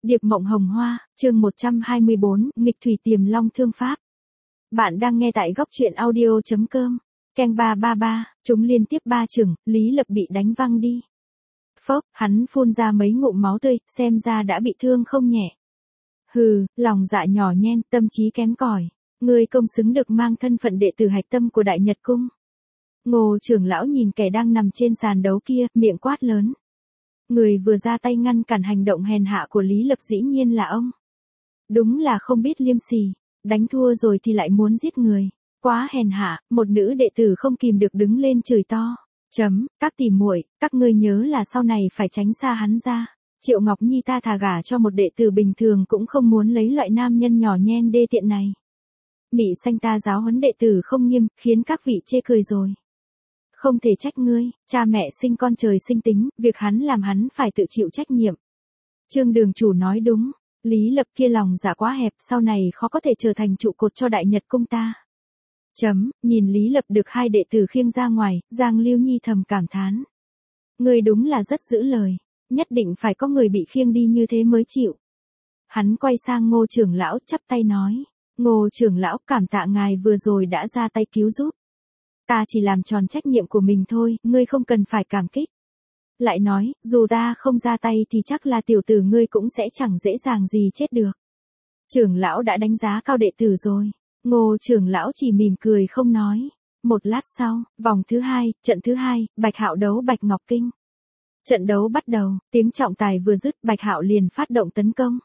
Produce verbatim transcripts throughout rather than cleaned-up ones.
Điệp mộng hồng hoa, chương một trăm hai mươi bốn, nghịch thủy tiềm long thương pháp. Bạn đang nghe tại góc truyện audio.com. Keng ba ba ba, chúng liên tiếp ba chừng, Lý Lập bị đánh văng đi. Phốc, hắn phun ra mấy ngụm máu tươi, xem ra đã bị thương không nhẹ. Hừ, lòng dạ nhỏ nhen, tâm trí kém cỏi. Ngươi công xứng được mang thân phận đệ tử hạch tâm của Đại Nhật Cung. Ngô trưởng lão nhìn kẻ đang nằm trên sàn đấu kia, miệng quát lớn. Người vừa ra tay ngăn cản hành động hèn hạ của Lý Lập dĩ nhiên là ông. Đúng là không biết liêm sỉ, đánh thua rồi thì lại muốn giết người. Quá hèn hạ, một nữ đệ tử không kìm được đứng lên chửi to. Chấm, các tỷ muội, các ngươi nhớ là sau này phải tránh xa hắn ra. Triệu Ngọc Nhi ta thà gả cho một đệ tử bình thường cũng không muốn lấy loại nam nhân nhỏ nhen đê tiện này. Mị xanh ta giáo huấn đệ tử không nghiêm, khiến các vị chê cười rồi. Không thể trách ngươi, cha mẹ sinh con trời sinh tính, việc hắn làm hắn phải tự chịu trách nhiệm. Trương đường chủ nói đúng, Lý Lập kia lòng dạ quá hẹp, sau này khó có thể trở thành trụ cột cho Đại Nhật Cung ta. Chấm, nhìn Lý Lập được hai đệ tử khiêng ra ngoài, Giang Lưu Nhi thầm cảm thán. Ngươi đúng là rất giữ lời, nhất định phải có người bị khiêng đi như thế mới chịu. Hắn quay sang Ngô trưởng lão chắp tay nói, Ngô trưởng lão cảm tạ ngài vừa rồi đã ra tay cứu giúp. Ta chỉ làm tròn trách nhiệm của mình thôi, ngươi không cần phải cảm kích. Lại nói, dù ta không ra tay thì chắc là tiểu tử ngươi cũng sẽ chẳng dễ dàng gì chết được. Trưởng lão đã đánh giá cao đệ tử rồi. Ngô trưởng lão chỉ mỉm cười không nói. Một lát sau, vòng thứ hai, trận thứ hai, Bạch Hạo đấu Bạch Ngọc Kinh. Trận đấu bắt đầu, tiếng trọng tài vừa dứt, Bạch Hạo liền phát động tấn công.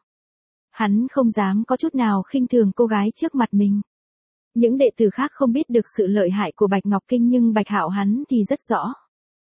Hắn không dám có chút nào khinh thường cô gái trước mặt mình. Những đệ tử khác không biết được sự lợi hại của Bạch Ngọc Kinh nhưng Bạch Hạo hắn thì rất rõ.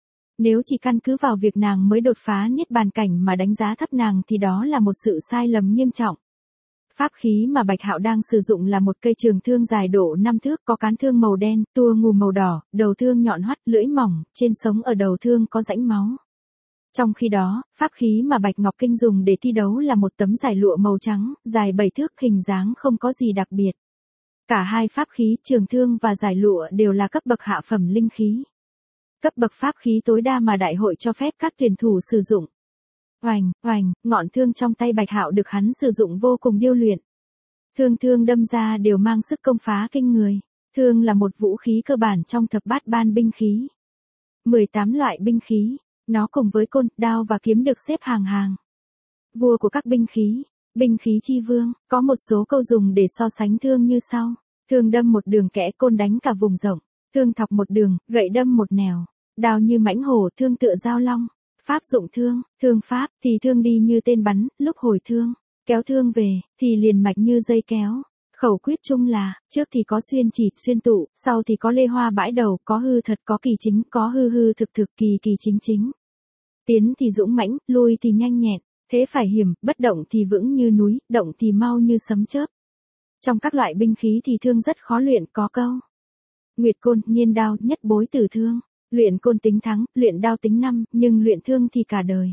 Nếu chỉ căn cứ vào việc nàng mới đột phá niết bàn cảnh mà đánh giá thấp nàng thì đó là một sự sai lầm nghiêm trọng. Pháp khí mà Bạch Hạo đang sử dụng là một cây trường thương dài độ năm thước có cán thương màu đen, tua ngù màu đỏ, đầu thương nhọn hoắt, lưỡi mỏng, trên sống ở đầu thương có rãnh máu. Trong khi đó, pháp khí mà Bạch Ngọc Kinh dùng để thi đấu là một tấm giải lụa màu trắng, dài bảy thước, hình dáng không có gì đặc biệt. Cả hai pháp khí, trường thương và giải lụa đều là cấp bậc hạ phẩm linh khí. Cấp bậc pháp khí tối đa mà đại hội cho phép các tuyển thủ sử dụng. Oành, oành, ngọn thương trong tay Bạch Hạo được hắn sử dụng vô cùng điêu luyện. Thương thương đâm ra đều mang sức công phá kinh người. Thương là một vũ khí cơ bản trong thập bát ban binh khí. mười tám loại binh khí, nó cùng với côn, đao và kiếm được xếp hàng hàng. Vua của các binh khí. Binh khí chi vương, có một số câu dùng để so sánh thương như sau. Thương đâm một đường kẽ, côn đánh cả vùng rộng. Thương thọc một đường, gậy đâm một nẻo. Đao như mãnh hổ, thương tựa dao long. Pháp dụng thương, thương pháp, thì thương đi như tên bắn, lúc hồi thương. Kéo thương về, thì liền mạch như dây kéo. Khẩu quyết chung là, trước thì có xuyên chỉ, xuyên tụ, sau thì có lê hoa bãi đầu, có hư thật, có kỳ chính, có hư hư thực thực, kỳ kỳ chính chính. Tiến thì dũng mãnh, lui thì nhanh nhẹn. Thế phải hiểm, bất động thì vững như núi, động thì mau như sấm chớp. Trong các loại binh khí thì thương rất khó luyện, có câu. Nguyệt côn, nhiên đao, nhất bối tử thương. Luyện côn tính thắng, luyện đao tính năm, nhưng luyện thương thì cả đời.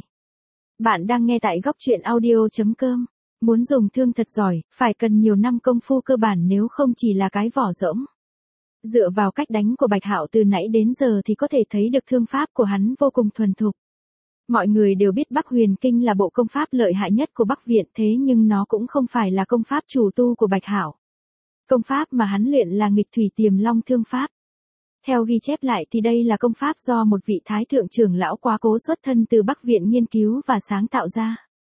Bạn đang nghe tại góc truyện audio.com. Muốn dùng thương thật giỏi, phải cần nhiều năm công phu cơ bản nếu không chỉ là cái vỏ rỗng. Dựa vào cách đánh của Bạch Hạo từ nãy đến giờ thì có thể thấy được thương pháp của hắn vô cùng thuần thục. Mọi người đều biết Bắc Huyền Kinh là bộ công pháp lợi hại nhất của Bắc Viện, thế nhưng nó cũng không phải là công pháp chủ tu của Bạch Hạo. Công pháp mà hắn luyện là nghịch thủy tiềm long thương pháp. Theo ghi chép lại thì đây là công pháp do một vị thái thượng trưởng lão quá cố xuất thân từ Bắc Viện nghiên cứu và sáng tạo ra.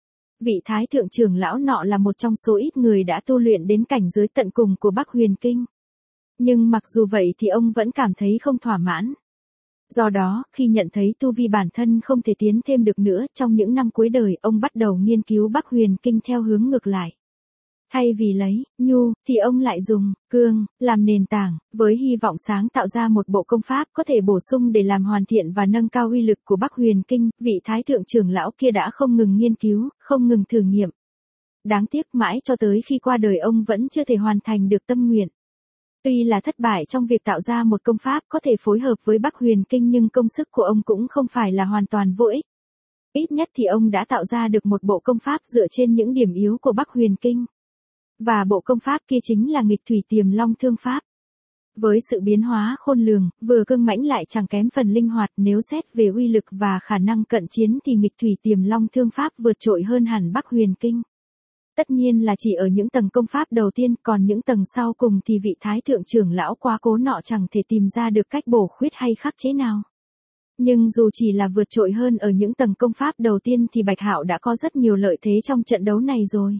Vị thái thượng trưởng lão nọ là một trong số ít người đã tu luyện đến cảnh giới tận cùng của Bắc Huyền Kinh. Nhưng mặc dù vậy thì ông vẫn cảm thấy không thỏa mãn. Do đó, khi nhận thấy tu vi bản thân không thể tiến thêm được nữa, trong những năm cuối đời, ông bắt đầu nghiên cứu Bắc Huyền Kinh theo hướng ngược lại. Thay vì lấy, nhu, thì ông lại dùng, cương, làm nền tảng, với hy vọng sáng tạo ra một bộ công pháp có thể bổ sung để làm hoàn thiện và nâng cao uy lực của Bắc Huyền Kinh, vị thái thượng trưởng lão kia đã không ngừng nghiên cứu, không ngừng thử nghiệm. Đáng tiếc mãi cho tới khi qua đời ông vẫn chưa thể hoàn thành được tâm nguyện. Tuy là thất bại trong việc tạo ra một công pháp có thể phối hợp với Bắc Huyền Kinh nhưng công sức của ông cũng không phải là hoàn toàn vô ích. Ít nhất thì ông đã tạo ra được một bộ công pháp dựa trên những điểm yếu của Bắc Huyền Kinh. Và bộ công pháp kia chính là nghịch thủy tiềm long thương pháp. Với sự biến hóa khôn lường, vừa cương mãnh lại chẳng kém phần linh hoạt, nếu xét về uy lực và khả năng cận chiến thì nghịch thủy tiềm long thương pháp vượt trội hơn hẳn Bắc Huyền Kinh. Tất nhiên là chỉ ở những tầng công pháp đầu tiên, còn những tầng sau cùng thì vị thái thượng trưởng lão quá cố nọ chẳng thể tìm ra được cách bổ khuyết hay khắc chế nào. Nhưng dù chỉ là vượt trội hơn ở những tầng công pháp đầu tiên thì Bạch Hạo đã có rất nhiều lợi thế trong trận đấu này rồi.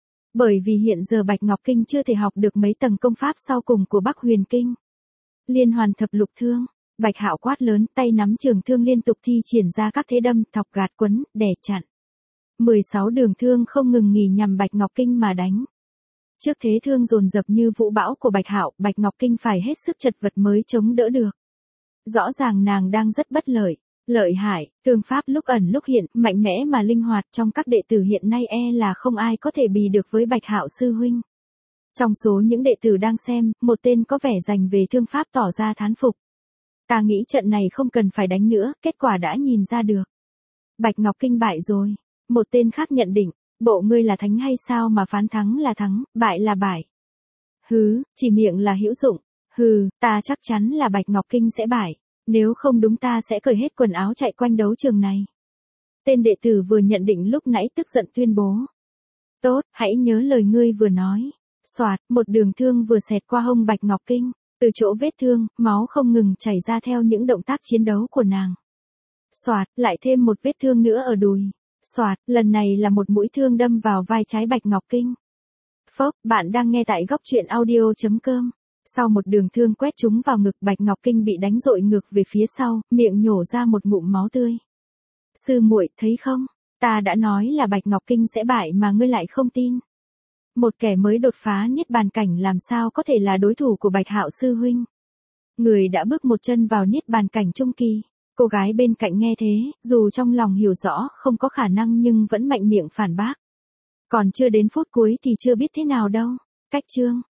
Bởi vì hiện giờ Bạch Ngọc Kinh chưa thể học được mấy tầng công pháp sau cùng của Bắc Huyền Kinh. Liên hoàn thập lục thương, Bạch Hạo quát lớn, tay nắm trường thương liên tục thi triển ra các thế đâm, thọc gạt quấn, đè chặn. mười sáu đường thương không ngừng nghỉ nhằm Bạch Ngọc Kinh mà đánh. Trước thế thương dồn dập như vũ bão của Bạch Hạo, Bạch Ngọc Kinh phải hết sức chật vật mới chống đỡ được. Rõ ràng nàng đang rất bất lợi, lợi hại, thương pháp lúc ẩn lúc hiện, mạnh mẽ mà linh hoạt, trong các đệ tử hiện nay e là không ai có thể bì được với Bạch Hạo sư huynh. Trong số những đệ tử đang xem, một tên có vẻ dành về thương pháp tỏ ra thán phục. Ta nghĩ trận này không cần phải đánh nữa, kết quả đã nhìn ra được. Bạch Ngọc Kinh bại rồi. Một tên khác nhận định, bộ ngươi là thánh hay sao mà phán thắng là thắng, bại là bại. Hứ, chỉ miệng là hữu dụng. Hừ, ta chắc chắn là Bạch Ngọc Kinh sẽ bại, nếu không đúng ta sẽ cởi hết quần áo chạy quanh đấu trường này. Tên đệ tử vừa nhận định lúc nãy tức giận tuyên bố. Tốt, hãy nhớ lời ngươi vừa nói. Soạt, một đường thương vừa xẹt qua hông Bạch Ngọc Kinh, từ chỗ vết thương, máu không ngừng chảy ra theo những động tác chiến đấu của nàng. Soạt, lại thêm một vết thương nữa ở đùi. Soạt, lần này là một mũi thương đâm vào vai trái Bạch Ngọc Kinh. Phốc, bạn đang nghe tại góc truyện audio chấm com. Sau một đường thương quét trúng vào ngực, Bạch Ngọc Kinh bị đánh dội ngược về phía sau, miệng nhổ ra một ngụm máu tươi. Sư muội, thấy không? Ta đã nói là Bạch Ngọc Kinh sẽ bại mà ngươi lại không tin. Một kẻ mới đột phá niết bàn cảnh làm sao có thể là đối thủ của Bạch Hạo sư huynh. Người đã bước một chân vào niết bàn cảnh trung kỳ. Cô gái bên cạnh nghe thế, dù trong lòng hiểu rõ không có khả năng nhưng vẫn mạnh miệng phản bác. Còn chưa đến phút cuối thì chưa biết thế nào đâu. Cách chương.